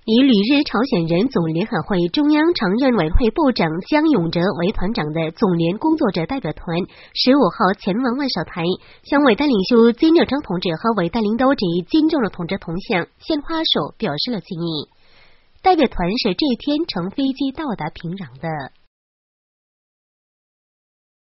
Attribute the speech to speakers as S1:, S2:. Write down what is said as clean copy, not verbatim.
S1: 以旅日朝鲜人总联合会中央常任委员会部长姜永哲为团长的总联工作者代表团15号前往万绍台，向伟大领袖金日成同志和伟大领导者金正日同志铜像献花手表示了敬意。代表团是这一天乘飞机到达平壤的。